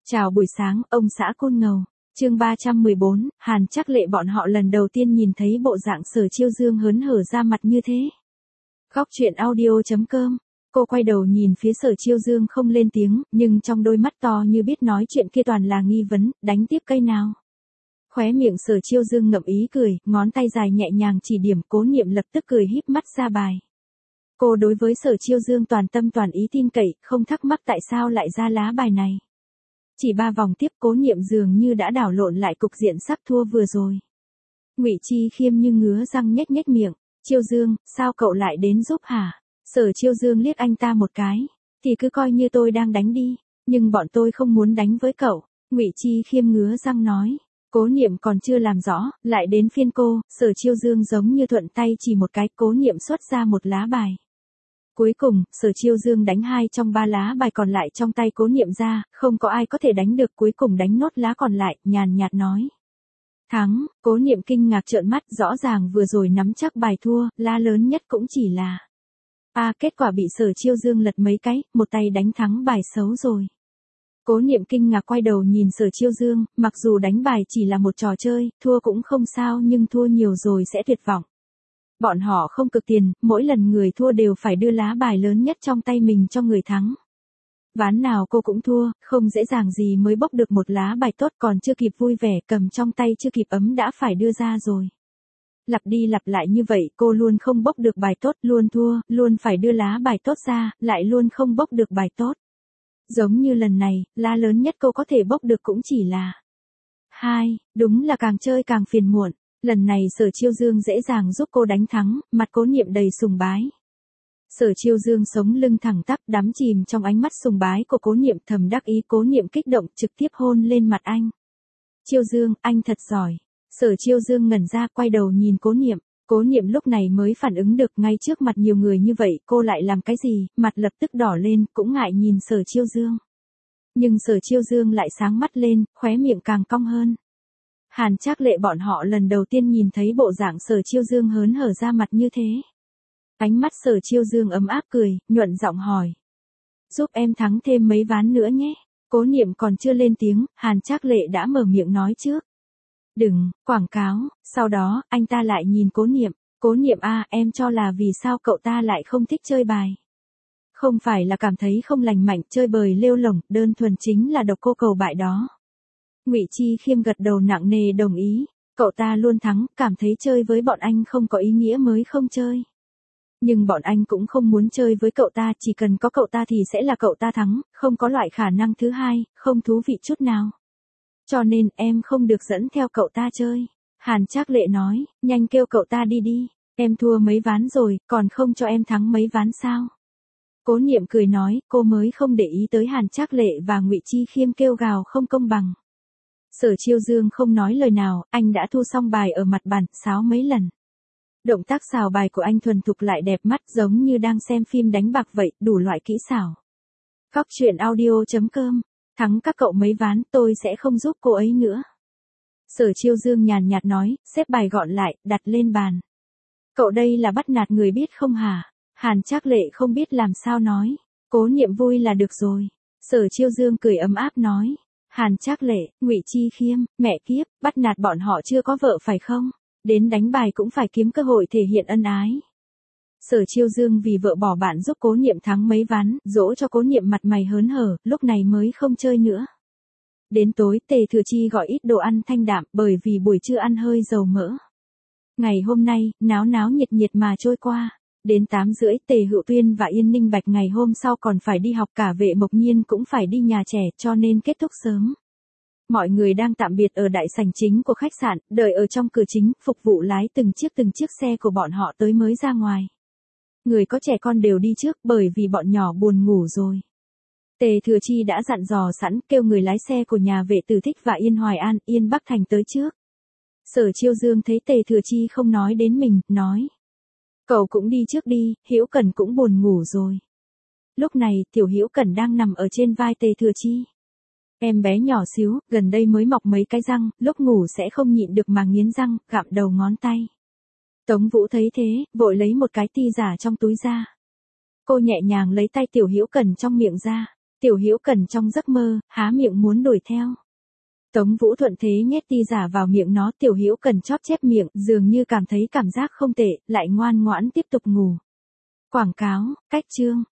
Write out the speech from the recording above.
Chào buổi sáng, ông xã Côn Ngầu. Chương 314, Hàn Trác Lệ bọn họ lần đầu tiên nhìn thấy bộ dạng Sở Chiêu Dương hớn hở ra mặt như thế. Góc truyện audio.com. Cô quay đầu nhìn phía Sở Chiêu Dương không lên tiếng, nhưng trong đôi mắt to như biết nói chuyện kia toàn là nghi vấn, đánh tiếp cây nào. Khóe miệng Sở Chiêu Dương ngậm ý cười, ngón tay dài nhẹ nhàng chỉ điểm. Cố Niệm lập tức cười híp mắt ra bài. Cô đối với Sở Chiêu Dương toàn tâm toàn ý tin cậy, không thắc mắc tại sao lại ra lá bài này. Chỉ 3 vòng tiếp Cố Niệm dường như đã đảo lộn lại cục diện sắp thua vừa rồi. Ngụy Chi Khiêm như ngứa răng nhếch nhếch miệng, Chiêu Dương, sao cậu lại đến giúp hả? Sở Chiêu Dương liếc anh ta một cái, thì cứ coi như tôi đang đánh đi, nhưng bọn tôi không muốn đánh với cậu. Ngụy Chi Khiêm ngứa răng nói. Cố Niệm còn chưa làm rõ, lại đến phiên cô. Sở Chiêu Dương giống như thuận tay chỉ một cái. Cố Niệm xuất ra một lá bài. Cuối cùng, Sở Chiêu Dương đánh 2 trong 3 lá bài còn lại trong tay Cố Niệm ra, không có ai có thể đánh được. Cuối cùng đánh nốt lá còn lại, nhàn nhạt nói. Thắng. Cố Niệm kinh ngạc trợn mắt, rõ ràng vừa rồi nắm chắc bài thua, lá lớn nhất cũng chỉ là kết quả bị Sở Chiêu Dương lật mấy cái, một tay đánh thắng bài xấu rồi. Cố Niệm kinh ngạc quay đầu nhìn Sở Chiêu Dương, mặc dù đánh bài chỉ là một trò chơi, thua cũng không sao nhưng thua nhiều rồi sẽ tuyệt vọng. Bọn họ không cực tiền, mỗi lần người thua đều phải đưa lá bài lớn nhất trong tay mình cho người thắng. Ván nào cô cũng thua, không dễ dàng gì mới bốc được một lá bài tốt, còn chưa kịp vui vẻ cầm trong tay chưa kịp ấm đã phải đưa ra rồi. Lặp đi lặp lại như vậy, cô luôn không bốc được bài tốt, luôn thua, luôn phải đưa lá bài tốt ra, lại luôn không bốc được bài tốt. Giống như lần này, lá lớn nhất cô có thể bốc được cũng chỉ là 2, đúng là càng chơi càng phiền muộn. Lần này Sở Chiêu Dương dễ dàng giúp cô đánh thắng, mặt Cố Niệm đầy sùng bái. Sở Chiêu Dương sống lưng thẳng tắp, đắm chìm trong ánh mắt sùng bái của Cố Niệm, thầm đắc ý. Cố Niệm kích động trực tiếp hôn lên mặt anh. Chiêu Dương, anh thật giỏi. Sở Chiêu Dương ngẩn ra quay đầu nhìn Cố Niệm. Cố Niệm lúc này mới phản ứng được, ngay trước mặt nhiều người như vậy cô lại làm cái gì, mặt lập tức đỏ lên, cũng ngại nhìn Sở Chiêu Dương. Nhưng Sở Chiêu Dương lại sáng mắt lên, khóe miệng càng cong hơn. Hàn Trác Lệ bọn họ lần đầu tiên nhìn thấy bộ dạng Sở Chiêu Dương hớn hở ra mặt như thế. Ánh mắt Sở Chiêu Dương ấm áp cười, nhuận giọng hỏi. Giúp em thắng thêm mấy ván nữa nhé. Cố Niệm còn chưa lên tiếng, Hàn Trác Lệ đã mở miệng nói trước. Đừng, quảng cáo. Sau đó, anh ta lại nhìn Cố Niệm. Cố Niệm em cho là vì sao cậu ta lại không thích chơi bài. Không phải là cảm thấy không lành mạnh, chơi bời lêu lổng, đơn thuần chính là độc cô cầu bại đó. Ngụy Chi Khiêm gật đầu nặng nề đồng ý. Cậu ta luôn thắng, cảm thấy chơi với bọn anh không có ý nghĩa mới không chơi. Nhưng bọn anh cũng không muốn chơi với cậu ta, chỉ cần có cậu ta thì sẽ là cậu ta thắng, không có loại khả năng thứ hai, không thú vị chút nào. Cho nên em không được dẫn theo cậu ta chơi. Hàn Trác Lệ nói, nhanh kêu cậu ta đi đi, em thua mấy ván rồi, còn không cho em thắng mấy ván sao? Cố Niệm cười nói, cô mới không để ý tới Hàn Trác Lệ và Ngụy Chi Khiêm kêu gào không công bằng. Sở Chiêu Dương không nói lời nào, anh đã thu xong bài ở mặt bàn, sáo mấy lần. Động tác xào bài của anh thuần thục lại đẹp mắt, giống như đang xem phim đánh bạc vậy, đủ loại kỹ xảo. Góc truyện audio.com. Thắng các cậu mấy ván, tôi sẽ không giúp cô ấy nữa. Sở Chiêu Dương nhàn nhạt nói, xếp bài gọn lại, đặt lên bàn. Cậu đây là bắt nạt người biết không hả? Hàn Trác Lệ không biết làm sao nói. Cố Niệm vui là được rồi. Sở Chiêu Dương cười ấm áp nói. Hàn Trác Lệ, Ngụy Chi Khiêm, mẹ kiếp, bắt nạt bọn họ chưa có vợ phải không? Đến đánh bài cũng phải kiếm cơ hội thể hiện ân ái. Sở Chiêu Dương vì vợ bỏ bạn giúp Cố Niệm thắng mấy ván, dỗ cho Cố Niệm mặt mày hớn hở, lúc này mới không chơi nữa. Đến tối, Tề Thừa Chi gọi ít đồ ăn thanh đạm, bởi vì buổi trưa ăn hơi dầu mỡ. Ngày hôm nay, náo náo nhiệt nhiệt mà trôi qua. Đến 8:30, Tề Hữu Tuyên và Yên Ninh Bạch ngày hôm sau còn phải đi học, cả Vệ Mộc Nhiên cũng phải đi nhà trẻ, cho nên kết thúc sớm. Mọi người đang tạm biệt ở đại sảnh chính của khách sạn, đợi ở trong cửa chính, phục vụ lái từng chiếc xe của bọn họ tới mới ra ngoài. Người có trẻ con đều đi trước, bởi vì bọn nhỏ buồn ngủ rồi. Tề Thừa Chi đã dặn dò sẵn, kêu người lái xe của nhà Vệ Tử Thích và Yên Hoài An, Yên Bắc Thành tới trước. Sở Chiêu Dương thấy Tề Thừa Chi không nói đến mình, nói. Cậu cũng đi trước đi, Hữu Cẩn cũng buồn ngủ rồi. Lúc này, tiểu Hữu Cẩn đang nằm ở trên vai Tề Thừa Chi. Em bé nhỏ xíu, gần đây mới mọc mấy cái răng, lúc ngủ sẽ không nhịn được mà nghiến răng, gặm đầu ngón tay. Tống Vũ thấy thế, vội lấy một cái ti giả trong túi ra. Cô nhẹ nhàng lấy tay tiểu Hữu Cẩn trong miệng ra. Tiểu Hữu Cần trong giấc mơ, há miệng muốn đuổi theo. Tống Vũ thuận thế nhét ti giả vào miệng nó, Tiểu Hữu Cần chóp chép miệng, dường như cảm thấy cảm giác không tệ, lại ngoan ngoãn tiếp tục ngủ. Quảng cáo, cách chương.